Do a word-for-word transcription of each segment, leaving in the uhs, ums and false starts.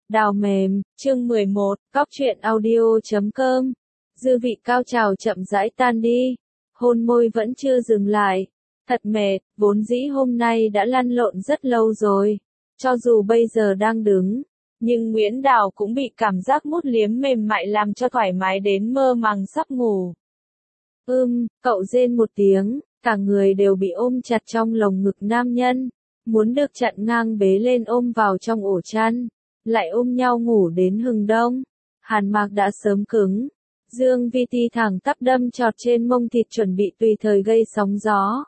Đào mềm, chương mười một, cóc truyện audio chấm com. Dư vị cao trào chậm rãi tan đi. Hôn môi vẫn chưa dừng lại. Thật mệt, vốn dĩ hôm nay đã lăn lộn rất lâu rồi. Cho dù bây giờ đang đứng, nhưng Nguyễn Đào cũng bị cảm giác mút liếm mềm mại làm cho thoải mái đến mơ màng sắp ngủ. Ưm, cậu rên một tiếng, cả người đều bị ôm chặt trong lồng ngực nam nhân. Muốn được chặn ngang bế lên ôm vào trong ổ chăn. Lại ôm nhau ngủ đến hừng đông. Hàn Mạc đã sớm cứng. Dương Vi Ti thẳng tắp đâm chọt trên mông thịt chuẩn bị tùy thời gây sóng gió.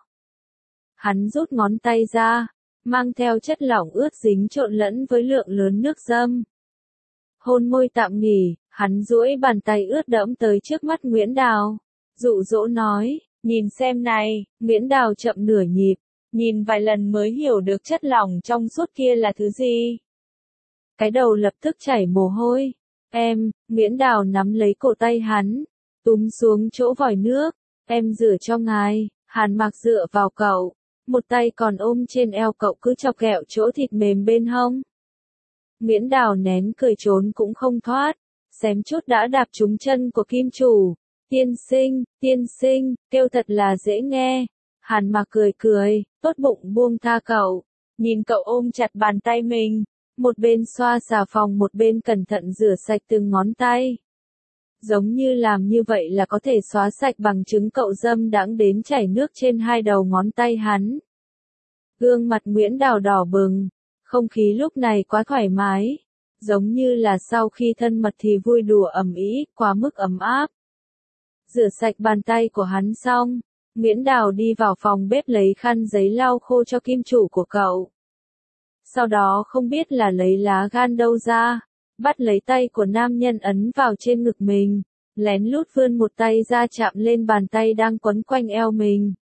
Hắn rút ngón tay ra, mang theo chất lỏng ướt dính trộn lẫn với lượng lớn nước dâm. Hôn môi tạm nghỉ, hắn duỗi bàn tay ướt đẫm tới trước mắt Nguyễn Đào. Dụ dỗ nói, nhìn xem này, Nguyễn Đào chậm nửa nhịp, nhìn vài lần mới hiểu được chất lỏng trong suốt kia là thứ gì. Cái đầu lập tức chảy mồ hôi. Em, Nguyễn Đào nắm lấy cổ tay hắn, túm xuống chỗ vòi nước. Em rửa cho ngài. Hàn Mạc dựa vào cậu, một tay còn ôm trên eo cậu cứ chọc ghẹo chỗ thịt mềm bên hông. Nguyễn Đào nén cười trốn cũng không thoát, xém chút đã đạp trúng chân của kim chủ. Tiên sinh, tiên sinh, kêu thật là dễ nghe. Hàn Mạc cười cười, tốt bụng buông tha cậu, nhìn cậu ôm chặt bàn tay mình. Một bên xoa xà phòng một bên cẩn thận rửa sạch từng ngón tay. Giống như làm như vậy là có thể xóa sạch bằng chứng cậu dâm đãng đến chảy nước trên hai đầu ngón tay hắn. Gương mặt Nguyễn Đào đỏ bừng, không khí lúc này quá thoải mái. Giống như là sau khi thân mật thì vui đùa ầm ĩ, quá mức ấm áp. Rửa sạch bàn tay của hắn xong, Nguyễn Đào đi vào phòng bếp lấy khăn giấy lau khô cho kim chủ của cậu. Sau đó không biết là lấy lá gan đâu ra, bắt lấy tay của nam nhân ấn vào trên ngực mình, lén lút vươn một tay ra chạm lên bàn tay đang quấn quanh eo mình.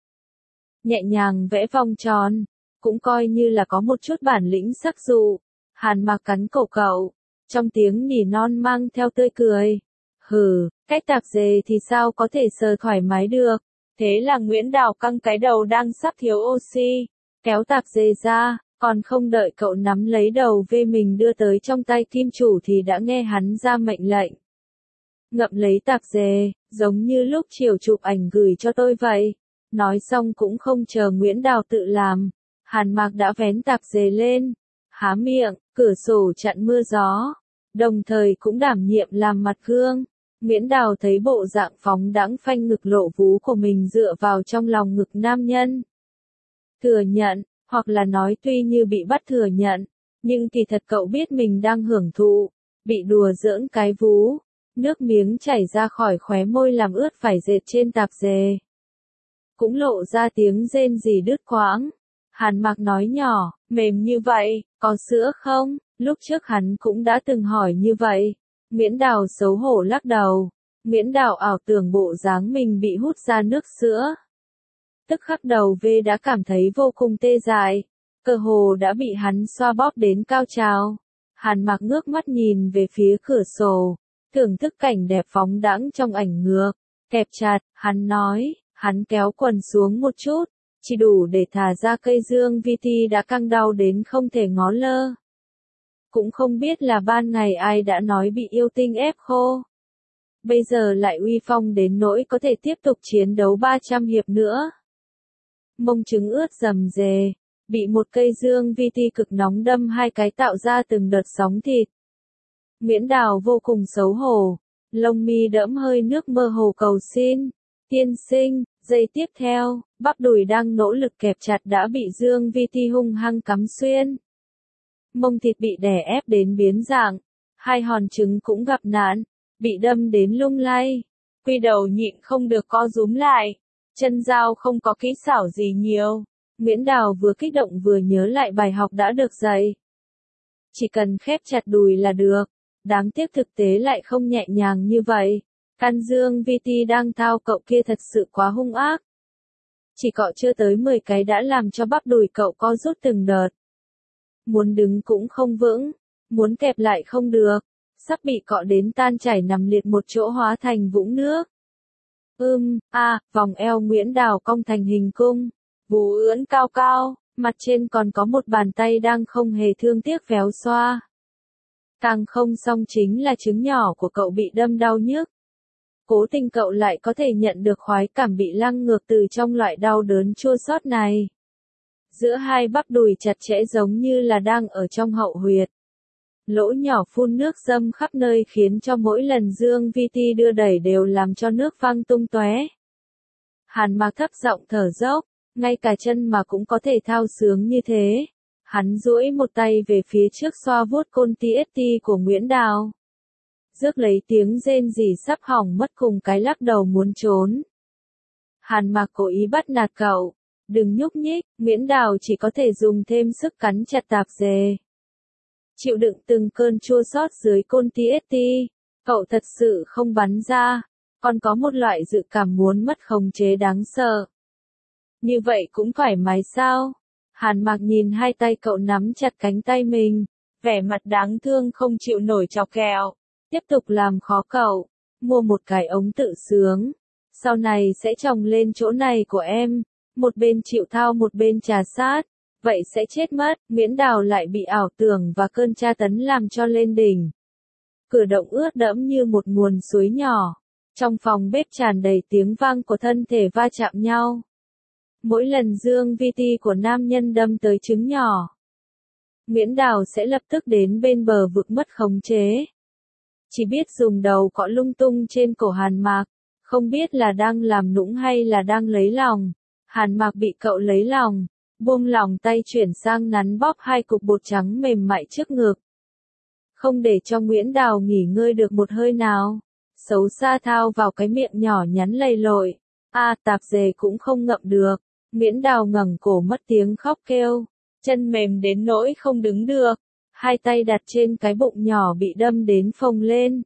Nhẹ nhàng vẽ vòng tròn, cũng coi như là có một chút bản lĩnh sắc dụ. Hàn Mạc cắn cổ cậu, trong tiếng nỉ non mang theo tươi cười. Hừ, cách tạp dề thì sao có thể sờ thoải mái được. Thế là Nguyễn Đào căng cái đầu đang sắp thiếu oxy, kéo tạp dề ra. Còn không đợi cậu nắm lấy đầu vê mình đưa tới trong tay kim chủ thì đã nghe hắn ra mệnh lệnh. Ngậm lấy tạp dề, giống như lúc chiều chụp ảnh gửi cho tôi vậy. Nói xong cũng không chờ Nguyễn Đào tự làm. Hàn Mạc đã vén tạp dề lên, há miệng, cửa sổ chặn mưa gió. Đồng thời cũng đảm nhiệm làm mặt gương. Nguyễn Đào thấy bộ dạng phóng đãng phanh ngực lộ vú của mình dựa vào trong lòng ngực nam nhân. Thừa nhận. Hoặc là nói tuy như bị bắt thừa nhận, nhưng kỳ thật cậu biết mình đang hưởng thụ, bị đùa giỡn cái vú, nước miếng chảy ra khỏi khóe môi làm ướt vải dệt trên tạp dề. Cũng lộ ra tiếng rên rỉ đứt quãng. Hàn Mạc nói nhỏ, mềm như vậy, có sữa không? Lúc trước hắn cũng đã từng hỏi như vậy. Nguyễn Đào xấu hổ lắc đầu. Nguyễn Đào ảo tưởng bộ dáng mình bị hút ra nước sữa. Tức khắc đầu V đã cảm thấy vô cùng tê dại, cơ hồ đã bị hắn xoa bóp đến cao trào. Hàn Mạc ngước mắt nhìn về phía cửa sổ, thưởng thức cảnh đẹp phóng đãng trong ảnh ngược, kẹp chặt, hắn nói, hắn kéo quần xuống một chút, chỉ đủ để thả ra cây dương vi ti đã căng đau đến không thể ngó lơ. Cũng không biết là ban ngày ai đã nói bị yêu tinh ép khô. Bây giờ lại uy phong đến nỗi có thể tiếp tục chiến đấu ba trăm hiệp nữa. Mông trứng ướt rầm rề, bị một cây dương vi ti cực nóng đâm hai cái tạo ra từng đợt sóng thịt. Nguyễn Đào vô cùng xấu hổ, lông mi đẫm hơi nước mơ hồ cầu xin, tiên sinh. Giây tiếp theo, bắp đùi đang nỗ lực kẹp chặt đã bị dương vi ti hung hăng cắm xuyên. Mông thịt bị đè ép đến biến dạng, hai hòn trứng cũng gặp nạn, bị đâm đến lung lay. Quy đầu nhịn không được co rúm lại. Chân dao không có kỹ xảo gì nhiều. Nguyễn Đào vừa kích động vừa nhớ lại bài học đã được dạy. Chỉ cần khép chặt đùi là được. Đáng tiếc thực tế lại không nhẹ nhàng như vậy. Căn dương vi ti đang thao cậu kia thật sự quá hung ác. Chỉ cọ chưa tới mười cái đã làm cho bắp đùi cậu co rút từng đợt. Muốn đứng cũng không vững. Muốn kẹp lại không được. Sắp bị cọ đến tan chảy nằm liệt một chỗ hóa thành vũng nước. Ưm, a, à, vòng eo Nguyễn Đào cong thành hình cung, vú ưỡn cao cao, mặt trên còn có một bàn tay đang không hề thương tiếc véo xoa. Càng không xong chính là trứng nhỏ của cậu bị đâm đau nhức. Cố tình cậu lại có thể nhận được khoái cảm bị lăng ngược từ trong loại đau đớn chua xót này. Giữa hai bắp đùi chặt chẽ giống như là đang ở trong hậu huyệt. Lỗ nhỏ phun nước dâm khắp nơi khiến cho mỗi lần Dương Vi Ti đưa đẩy đều làm cho nước văng tung tóe. Hàn Mạc thấp giọng thở dốc, ngay cả chân mà cũng có thể thao sướng như thế. Hắn duỗi một tay về phía trước xoa vuốt côn ti ét ti của Nguyễn Đào. Rước lấy tiếng rên rỉ sắp hỏng mất cùng cái lắc đầu muốn trốn. Hàn Mạc cố ý bắt nạt cậu. Đừng nhúc nhích, Nguyễn Đào chỉ có thể dùng thêm sức cắn chặt tạp dề. Chịu đựng từng cơn chua xót dưới côn ti ét ti, cậu thật sự không bắn ra, còn có một loại dự cảm muốn mất khống chế đáng sợ. Như vậy cũng thoải mái sao? Hàn Mạc nhìn hai tay cậu nắm chặt cánh tay mình, vẻ mặt đáng thương không chịu nổi chọc ghẹo, tiếp tục làm khó cậu, mua một cái ống tự sướng, sau này sẽ trồng lên chỗ này của em, một bên chịu thao một bên trà sát, vậy sẽ chết mất. Nguyễn Đào lại bị ảo tưởng và cơn tra tấn làm cho lên đỉnh. Cửa động ướt đẫm như một nguồn suối nhỏ, trong phòng bếp tràn đầy tiếng vang của thân thể va chạm nhau. Mỗi lần Dương Vi Ti của nam nhân đâm tới trứng nhỏ, Nguyễn Đào sẽ lập tức đến bên bờ vực mất khống chế. Chỉ biết dùng đầu cọ lung tung trên cổ Hàn Mạc, không biết là đang làm nũng hay là đang lấy lòng. Hàn Mạc bị cậu lấy lòng, buông lòng tay chuyển sang nắn bóp hai cục bột trắng mềm mại trước ngực. Không để cho Nguyễn Đào nghỉ ngơi được một hơi nào, xấu xa thao vào cái miệng nhỏ nhắn lầy lội. A à, tạp dề cũng không ngậm được. Nguyễn Đào ngẩng cổ mất tiếng khóc kêu, chân mềm đến nỗi không đứng được, hai tay đặt trên cái bụng nhỏ bị đâm đến phồng lên.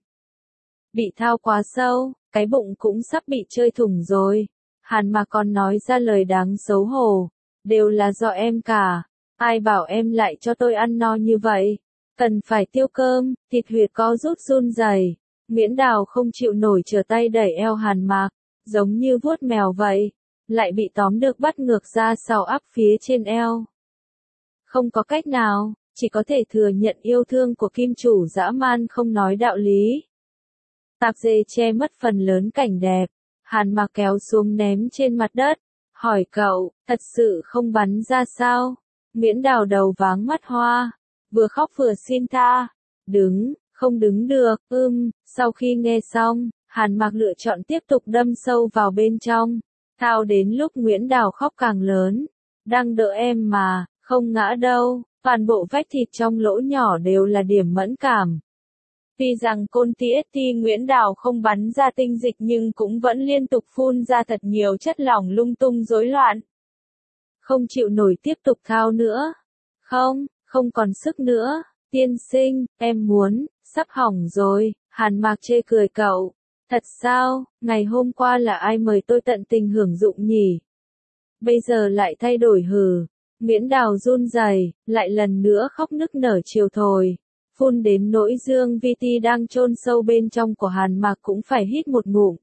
Bị thao quá sâu, cái bụng cũng sắp bị chơi thủng rồi. Hàn Mạc còn nói ra lời đáng xấu hổ, đều là do em cả, ai bảo em lại cho tôi ăn no như vậy, cần phải tiêu cơm. Thịt huyệt có rút run rẩy. Nguyễn Đào không chịu nổi trở tay đẩy eo Hàn Mạc, giống như vuốt mèo vậy, lại bị tóm được bắt ngược ra sau áp phía trên eo. Không có cách nào, chỉ có thể thừa nhận yêu thương của kim chủ dã man không nói đạo lý. Tạp dề che mất phần lớn cảnh đẹp. Hàn Mạc kéo xuống ném trên mặt đất, hỏi cậu, thật sự không bắn ra sao? Nguyễn Đào đầu váng mắt hoa, vừa khóc vừa xin tha. Đứng, không đứng được, ưm, sau khi nghe xong, Hàn Mạc lựa chọn tiếp tục đâm sâu vào bên trong, thao đến lúc Nguyễn Đào khóc càng lớn. Đang đỡ em mà, không ngã đâu, toàn bộ vách thịt trong lỗ nhỏ đều là điểm mẫn cảm. Tuy rằng côn ti ét ti Nguyễn Đào không bắn ra tinh dịch nhưng cũng vẫn liên tục phun ra thật nhiều chất lỏng lung tung rối loạn. Không chịu nổi tiếp tục thao nữa. Không, không còn sức nữa. Tiên sinh, em muốn, sắp hỏng rồi. Hàn Mạc chê cười cậu. Thật sao, ngày hôm qua là ai mời tôi tận tình hưởng dụng nhỉ? Bây giờ lại thay đổi hừ. Nguyễn Đào run rẩy, lại lần nữa khóc nức nở chiều thồi. Phun đến nỗi Dương Vi Ti đang chôn sâu bên trong của Hàn Mạc cũng phải hít một ngụm.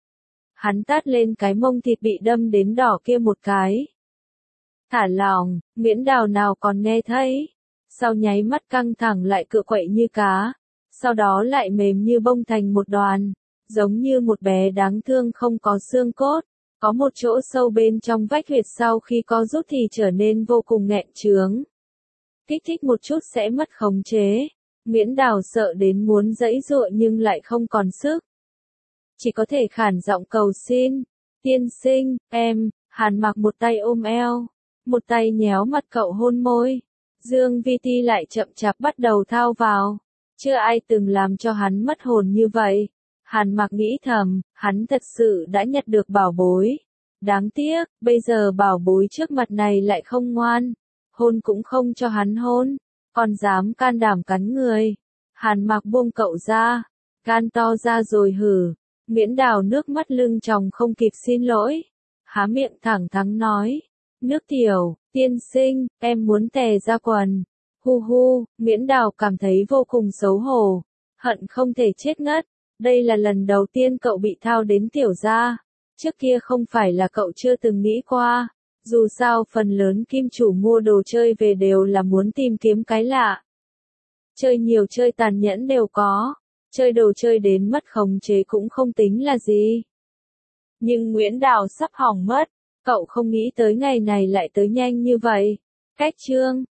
Hắn tát lên cái mông thịt bị đâm đến đỏ kia một cái. Thả lỏng, Nguyễn Đào nào còn nghe thấy. Sau nháy mắt căng thẳng lại cựa quậy như cá. Sau đó lại mềm như bông thành một đoàn. Giống như một bé đáng thương không có xương cốt. Có một chỗ sâu bên trong vách huyệt sau khi co rút thì trở nên vô cùng nghẹn chướng. Kích thích một chút sẽ mất khống chế. Nguyễn Đào sợ đến muốn giãy giụa nhưng lại không còn sức. Chỉ có thể khản giọng cầu xin. Tiên sinh, em. Hàn Mạc một tay ôm eo, một tay nhéo mặt cậu hôn môi. Dương Vi Ti lại chậm chạp bắt đầu thao vào. Chưa ai từng làm cho hắn mất hồn như vậy. Hàn Mạc nghĩ thầm, hắn thật sự đã nhặt được bảo bối. Đáng tiếc, bây giờ bảo bối trước mặt này lại không ngoan. Hôn cũng không cho hắn hôn, còn dám can đảm cắn người. Hàn Mạc buông cậu ra, gan to ra rồi hử. Nguyễn Đào nước mắt lưng tròng không kịp xin lỗi. Há miệng thẳng thắn nói, nước tiểu, tiên sinh, em muốn tè ra quần. Hu hu, Nguyễn Đào cảm thấy vô cùng xấu hổ, hận không thể chết ngất. Đây là lần đầu tiên cậu bị thao đến tiểu gia. Trước kia không phải là cậu chưa từng nghĩ qua. Dù sao phần lớn kim chủ mua đồ chơi về đều là muốn tìm kiếm cái lạ. Chơi nhiều chơi tàn nhẫn đều có, chơi đồ chơi đến mất khống chế cũng không tính là gì. Nhưng Nguyễn Đào sắp hỏng mất, cậu không nghĩ tới ngày này lại tới nhanh như vậy. Cách chương